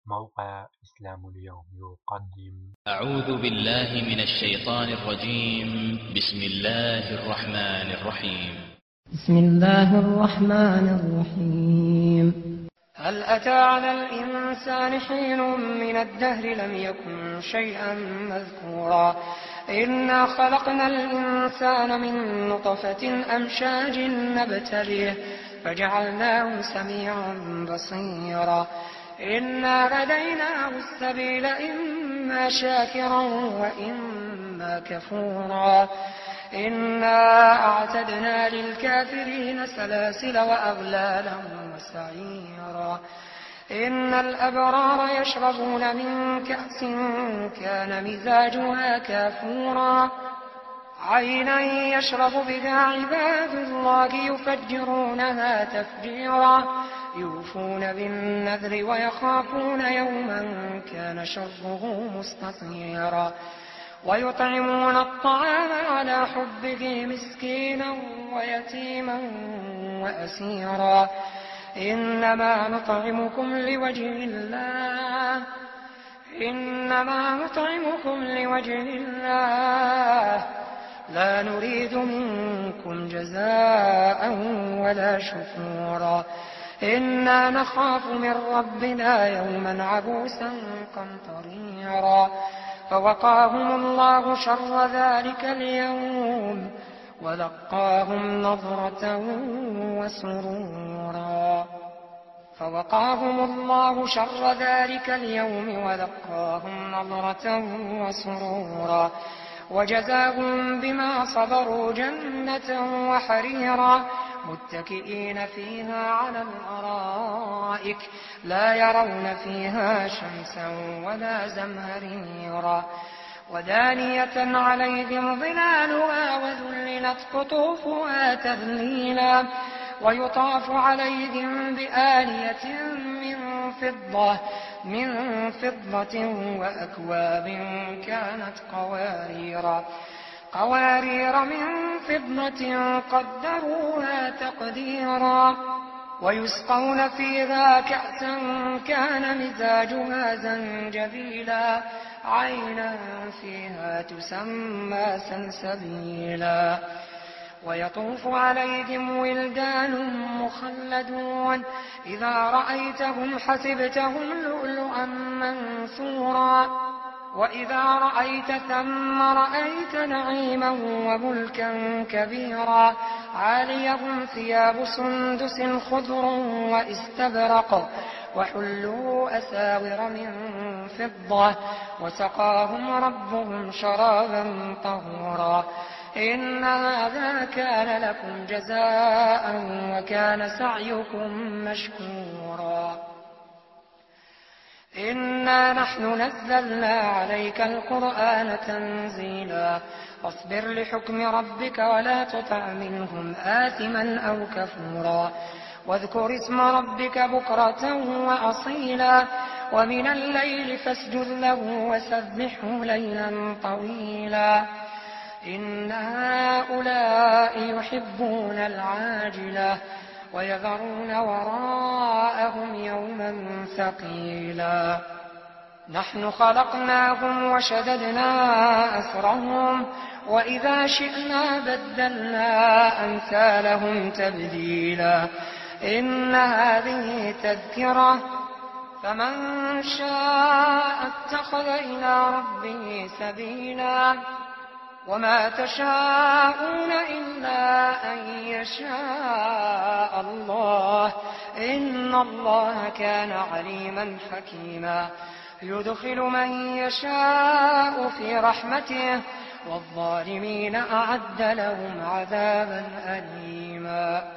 موقع إسلام اليوم يقدم. أعوذ بالله من الشيطان الرجيم. بسم الله الرحمن الرحيم. بسم الله الرحمن الرحيم. هل أتى على الإنسان حين من الدهر لم يكن شيئا مذكورا إنا خلقنا الإنسان من نطفة أمشاج نبتليه فجعلناه سميعا بصيرا إنا هديناه السبيل إما شاكرا وإما كفورا إنا أعتدنا للكافرين سلاسل وأغلالا وسعيرا إن الأبرار يشربون من كأس كان مزاجها كافورا عينا يشرب بها عباد الله يفجرونها تفجيرا يوفون بالنذر ويخافون يوما كان شره مستطيرا ويطعمون الطعام على حبه مسكينا ويتيما وأسيرا إنما نطعمكم لوجه الله لا نريد منكم جزاء ولا شكورا إنا نخاف من ربنا يوما عبوسا قمطريرا فوقاهم الله شر ذلك اليوم ولقاهم نضرة وسرورا وجزاهم بما صبروا جنة وحريرا متكئين فيها على الأرائك لا يرون فيها شمسا ولا زمهريرا ودانية عليهم ظلالها وذللت قطوفها تذليلا ويطاف عليهم بآنية من فضة وأكواب كانت قوارير من فضة قدروها تقديرا ويسقون فيها كأسا كان مزاجها زنجبيلا عينا فيها تسمى سلسبيلا ويطوف عليهم ولدان مخلدون إذا رأيتهم حسبتهم لؤلؤا منثورا وإذا رأيت ثم رأيت نعيما وملكا كبيرا عاليهم ثياب سندس خضر واستبرق وحلوا أساور من فضة وسقاهم ربهم شرابا طهورا إن هذا كان لكم جزاء وكان سعيكم مشكورا إنا نحن نزلنا عليك القرآن تنزيلا فاصبر لحكم ربك ولا تطع منهم آثما أو كفورا واذكر اسم ربك بكرة وأصيلا ومن الليل فاسجد له وسبحه ليلا طويلا إن هؤلاء يحبون العاجلة ويذرون وراءهم يوما ثقيلا نحن خلقناهم وشددنا أسرهم وإذا شئنا بدلنا أمثالهم تبديلا إن هذه تذكرة فمن شاء اتخذ إلى ربه سبيلا وما تشاءون إلا أن يشاء الله إن الله كان عليما حكيما يدخل من يشاء في رحمته والظالمين أعد لهم عذابا أليما.